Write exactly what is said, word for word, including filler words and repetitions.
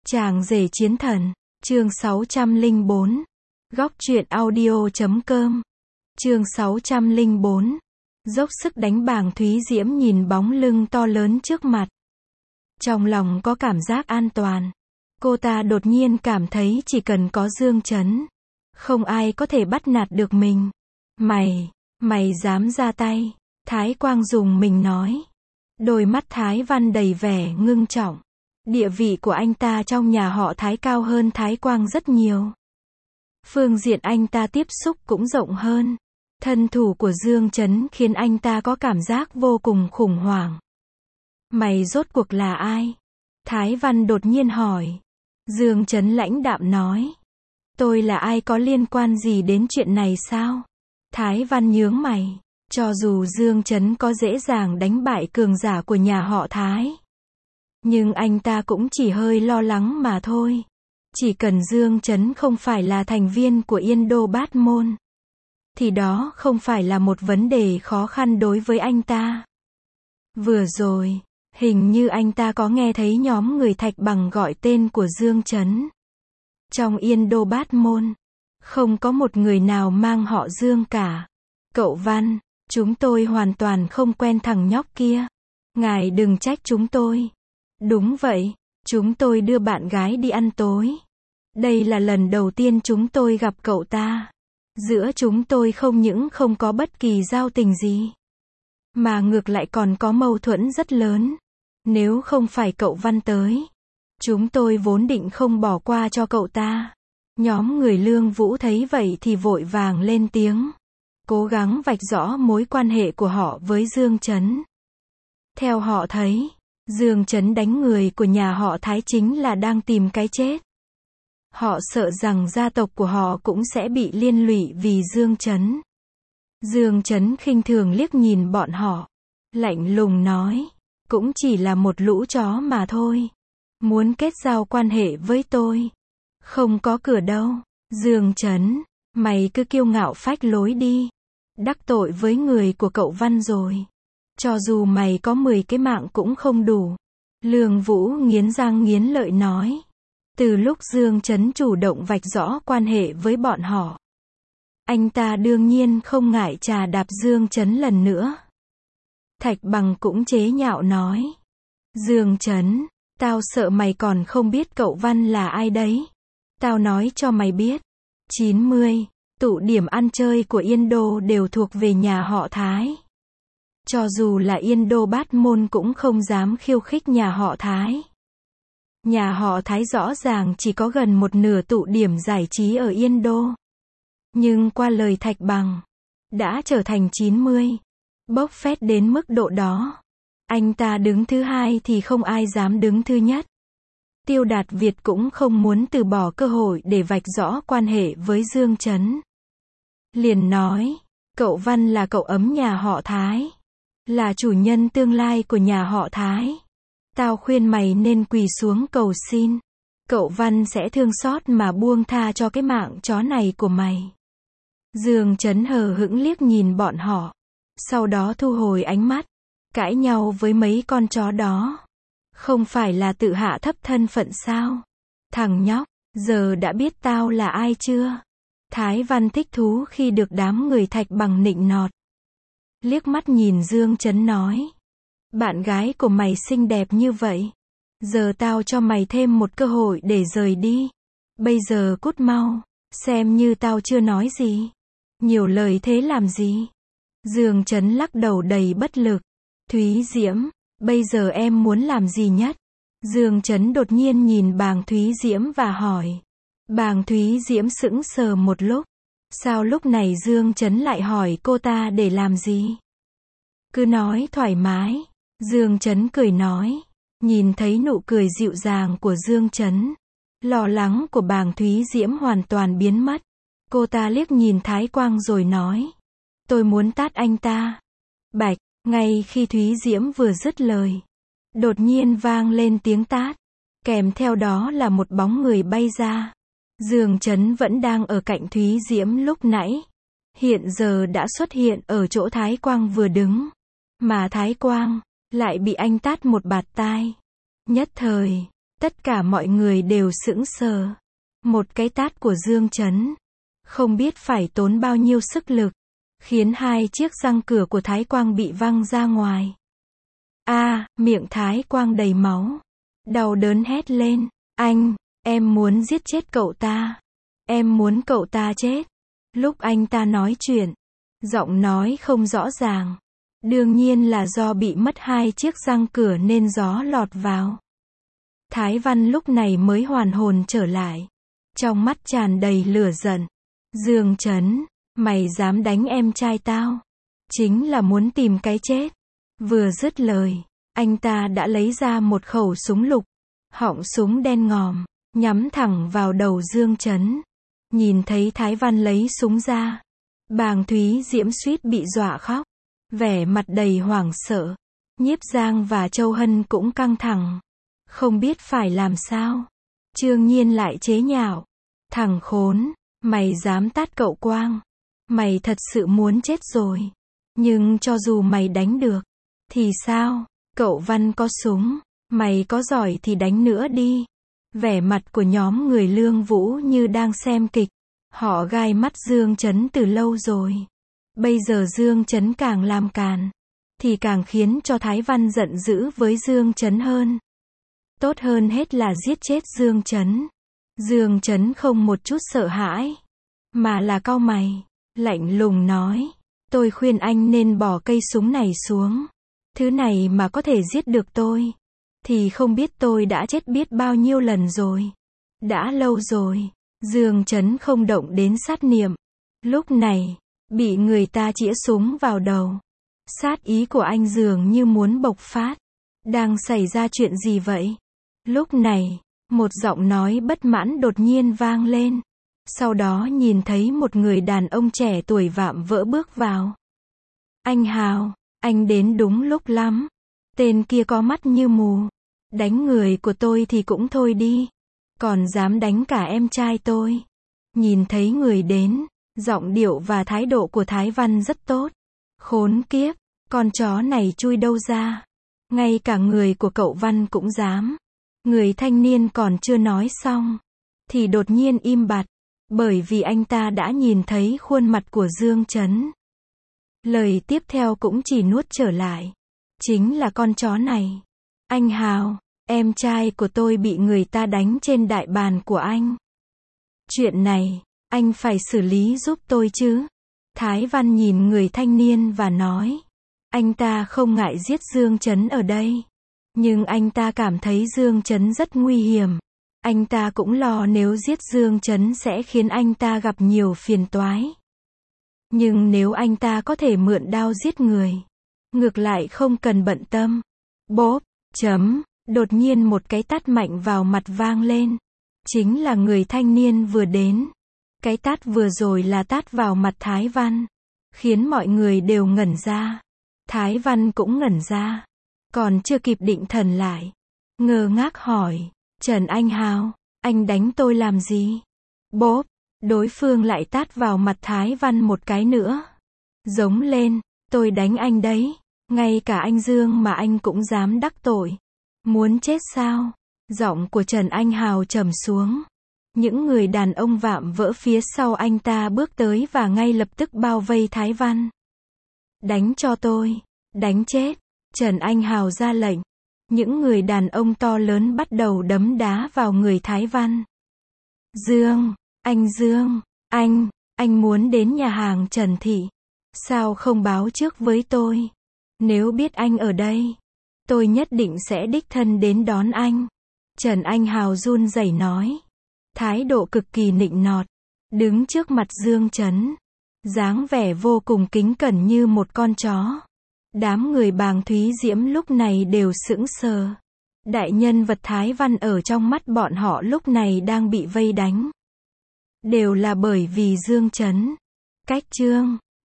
Chàng rể chiến thần, chương sáu trăm lẻ bốn, góc truyện audio chấm com, chương sáu trăm lẻ bốn, dốc sức đánh bảng. Thúy Diễm nhìn bóng lưng to lớn trước mặt. Trong lòng có cảm giác an toàn. Cô ta đột nhiên cảm thấy chỉ cần có Dương Chấn, không ai có thể bắt nạt được mình. Mày, mày dám ra tay? Thái Quang dùng mình nói. Đôi mắt Thái Văn đầy vẻ ngưng trọng. Địa vị của anh ta trong nhà họ Thái cao hơn Thái Quang rất nhiều. Phương diện anh ta tiếp xúc cũng rộng hơn. Thân thủ của Dương Chấn khiến anh ta có cảm giác vô cùng khủng hoảng. Mày rốt cuộc là ai? Thái Văn đột nhiên hỏi. Dương Chấn lãnh đạm nói. Tôi là ai có liên quan gì đến chuyện này sao? Thái Văn nhướng mày. Cho dù Dương Chấn có dễ dàng đánh bại cường giả của nhà họ Thái, nhưng anh ta cũng chỉ hơi lo lắng mà thôi. Chỉ cần Dương Chấn không phải là thành viên của Yên Đô Bát Môn, thì đó không phải là một vấn đề khó khăn đối với anh ta. Vừa rồi, hình như anh ta có nghe thấy nhóm người Thạch Bằng gọi tên của Dương Chấn. Trong Yên Đô Bát Môn, không có một người nào mang họ Dương cả. Cậu Văn, chúng tôi hoàn toàn không quen thằng nhóc kia. Ngài đừng trách chúng tôi. Đúng vậy, chúng tôi đưa bạn gái đi ăn tối. Đây là lần đầu tiên chúng tôi gặp cậu ta. Giữa chúng tôi không những không có bất kỳ giao tình gì, mà ngược lại còn có mâu thuẫn rất lớn. Nếu không phải cậu Văn tới, chúng tôi vốn định không bỏ qua cho cậu ta. Nhóm người Lương Vũ thấy vậy thì vội vàng lên tiếng, cố gắng vạch rõ mối quan hệ của họ với Dương Chấn. Theo họ thấy, Dương Chấn đánh người của nhà họ Thái chính là đang tìm cái chết. Họ sợ rằng gia tộc của họ cũng sẽ bị liên lụy vì Dương Chấn. Dương Chấn khinh thường liếc nhìn bọn họ, lạnh lùng nói, cũng chỉ là một lũ chó mà thôi. Muốn kết giao quan hệ với tôi, không có cửa đâu. Dương Chấn, mày cứ kiêu ngạo phách lối đi. Đắc tội với người của cậu Văn rồi. Cho dù mày có mười cái mạng cũng không đủ. Lương Vũ nghiến răng nghiến lợi nói. Từ lúc Dương Chấn chủ động vạch rõ quan hệ với bọn họ, anh ta đương nhiên không ngại trà đạp Dương Chấn lần nữa. Thạch Bằng cũng chế nhạo nói. Dương Chấn, tao sợ mày còn không biết cậu Văn là ai đấy. Tao nói cho mày biết. chín mươi, tụ điểm ăn chơi của Yên Đô đều thuộc về nhà họ Thái. Cho dù là Yên Đô Bát Môn cũng không dám khiêu khích nhà họ Thái. Nhà họ Thái rõ ràng chỉ có gần một nửa tụ điểm giải trí ở Yên Đô. Nhưng qua lời Thạch Bằng, đã trở thành chín mươi. Bốc phét đến mức độ đó. Anh ta đứng thứ hai thì không ai dám đứng thứ nhất. Tiêu Đạt Việt cũng không muốn từ bỏ cơ hội để vạch rõ quan hệ với Dương Chấn. Liền nói, cậu Văn là cậu ấm nhà họ Thái, là chủ nhân tương lai của nhà họ Thái. Tao khuyên mày nên quỳ xuống cầu xin. Cậu Văn sẽ thương xót mà buông tha cho cái mạng chó này của mày. Dương Chấn hờ hững liếc nhìn bọn họ, sau đó thu hồi ánh mắt. Cãi nhau với mấy con chó đó, không phải là tự hạ thấp thân phận sao? Thằng nhóc, giờ đã biết tao là ai chưa? Thái Văn thích thú khi được đám người Thạch Bằng nịnh nọt. Liếc mắt nhìn Dương Chấn nói. Bạn gái của mày xinh đẹp như vậy. Giờ tao cho mày thêm một cơ hội để rời đi. Bây giờ cút mau. Xem như tao chưa nói gì. Nhiều lời thế làm gì? Dương Chấn lắc đầu đầy bất lực. Thúy Diễm, bây giờ em muốn làm gì nhất? Dương Chấn đột nhiên nhìn Bàng Thúy Diễm và hỏi. Bàng Thúy Diễm sững sờ một lúc. Sao lúc này Dương Chấn lại hỏi cô ta để làm gì? Cứ nói thoải mái. Dương Chấn cười nói. Nhìn thấy nụ cười dịu dàng của Dương Chấn, lo lắng của Bàng Thúy Diễm hoàn toàn biến mất. Cô ta liếc nhìn Thái Quang rồi nói. Tôi muốn tát anh ta. Bạch, ngay khi Thúy Diễm vừa dứt lời, đột nhiên vang lên tiếng tát. Kèm theo đó là một bóng người bay ra. Dương Chấn vẫn đang ở cạnh Thúy Diễm lúc nãy. Hiện giờ đã xuất hiện ở chỗ Thái Quang vừa đứng. Mà Thái Quang lại bị anh tát một bạt tai. Nhất thời, Tất cả mọi người đều sững sờ. Một cái tát của Dương Chấn, không biết phải tốn bao nhiêu sức lực, khiến hai chiếc răng cửa của Thái Quang bị văng ra ngoài. A, à, miệng Thái Quang đầy máu. Đau đớn hét lên, anh, em muốn giết chết cậu ta. Em muốn cậu ta chết. Lúc anh ta nói chuyện, giọng nói không rõ ràng. Đương nhiên là do bị mất hai chiếc răng cửa nên gió lọt vào. Thái Văn lúc này mới hoàn hồn trở lại. Trong mắt tràn đầy lửa giận. Dương Chấn, mày dám đánh em trai tao? Chính là muốn tìm cái chết. Vừa dứt lời, anh ta đã lấy ra một khẩu súng lục. Họng súng đen ngòm, nhắm thẳng vào đầu Dương Chấn. Nhìn thấy Thái Văn lấy súng ra, Bàng Thúy Diễm suýt bị dọa khóc. Vẻ mặt đầy hoảng sợ. Nhiếp Giang và Châu Hân cũng căng thẳng. Không biết phải làm sao. Trương Nhiên lại chế nhạo. Thằng khốn, mày dám tát cậu Quang. Mày thật sự muốn chết rồi. Nhưng cho dù mày đánh được, thì sao? Cậu Văn có súng. Mày có giỏi thì đánh nữa đi. Vẻ mặt của nhóm người Lương Vũ như đang xem kịch. Họ gai mắt Dương Chấn từ lâu rồi. Bây giờ Dương Chấn càng làm càn, thì càng khiến cho Thái Văn giận dữ với Dương Chấn hơn. Tốt hơn hết là giết chết Dương Chấn. Dương Chấn không một chút sợ hãi, mà là cau mày, lạnh lùng nói. Tôi khuyên anh nên bỏ cây súng này xuống. Thứ này mà có thể giết được tôi, thì không biết tôi đã chết biết bao nhiêu lần rồi. Đã lâu rồi, Dương Chấn không động đến sát niệm. Lúc này, bị người ta chĩa súng vào đầu. Sát ý của anh dường như muốn bộc phát. Đang xảy ra chuyện gì vậy? Lúc này, một giọng nói bất mãn đột nhiên vang lên. Sau đó nhìn thấy một người đàn ông trẻ tuổi vạm vỡ bước vào. Anh Hào, anh đến đúng lúc lắm. Tên kia có mắt như mù. Đánh người của tôi thì cũng thôi đi. Còn dám đánh cả em trai tôi. Nhìn thấy người đến, giọng điệu và thái độ của Thái Văn rất tốt. Khốn kiếp, con chó này chui đâu ra? Ngay cả người của cậu Văn cũng dám. Người thanh niên còn chưa nói xong, thì đột nhiên im bặt, bởi vì anh ta đã nhìn thấy khuôn mặt của Dương Chấn. Lời tiếp theo cũng chỉ nuốt trở lại. Chính là con chó này. Anh Hào, em trai của tôi bị người ta đánh trên đại bàn của anh. Chuyện này, anh phải xử lý giúp tôi chứ. Thái Văn nhìn người thanh niên và nói. Anh ta không ngại giết Dương Chấn ở đây. Nhưng anh ta cảm thấy Dương Chấn rất nguy hiểm. Anh ta cũng lo nếu giết Dương Chấn sẽ khiến anh ta gặp nhiều phiền toái. Nhưng nếu anh ta có thể mượn đao giết người, ngược lại không cần bận tâm. Bốp, chấm, đột nhiên một cái tát mạnh vào mặt vang lên. Chính là người thanh niên vừa đến. Cái tát vừa rồi là tát vào mặt Thái Văn, khiến mọi người đều ngẩn ra. Thái Văn cũng ngẩn ra. Còn chưa kịp định thần lại, ngơ ngác hỏi. Trần Anh Hào, anh đánh tôi làm gì? Bốp, đối phương lại tát vào mặt Thái Văn một cái nữa. Giống lên, tôi đánh anh đấy. Ngay cả anh Dương mà anh cũng dám đắc tội. Muốn chết sao? Giọng của Trần Anh Hào trầm xuống. Những người đàn ông vạm vỡ phía sau anh ta bước tới và ngay lập tức bao vây Thái Văn. Đánh cho tôi, đánh chết. Trần Anh Hào ra lệnh. Những người đàn ông to lớn bắt đầu đấm đá vào người Thái Văn. Dương, anh Dương, anh, anh muốn đến nhà hàng Trần Thị. Sao không báo trước với tôi? Nếu biết anh ở đây, tôi nhất định sẽ đích thân đến đón anh. Trần Anh Hào run rẩy nói. Thái độ cực kỳ nịnh nọt. Đứng trước mặt Dương Chấn. Dáng vẻ vô cùng kính cẩn như một con chó. Đám người Bàng Thúy Diễm lúc này đều sững sờ. Đại nhân vật Thái Văn ở trong mắt bọn họ lúc này đang bị vây đánh. Đều là bởi vì Dương Chấn. Cách chương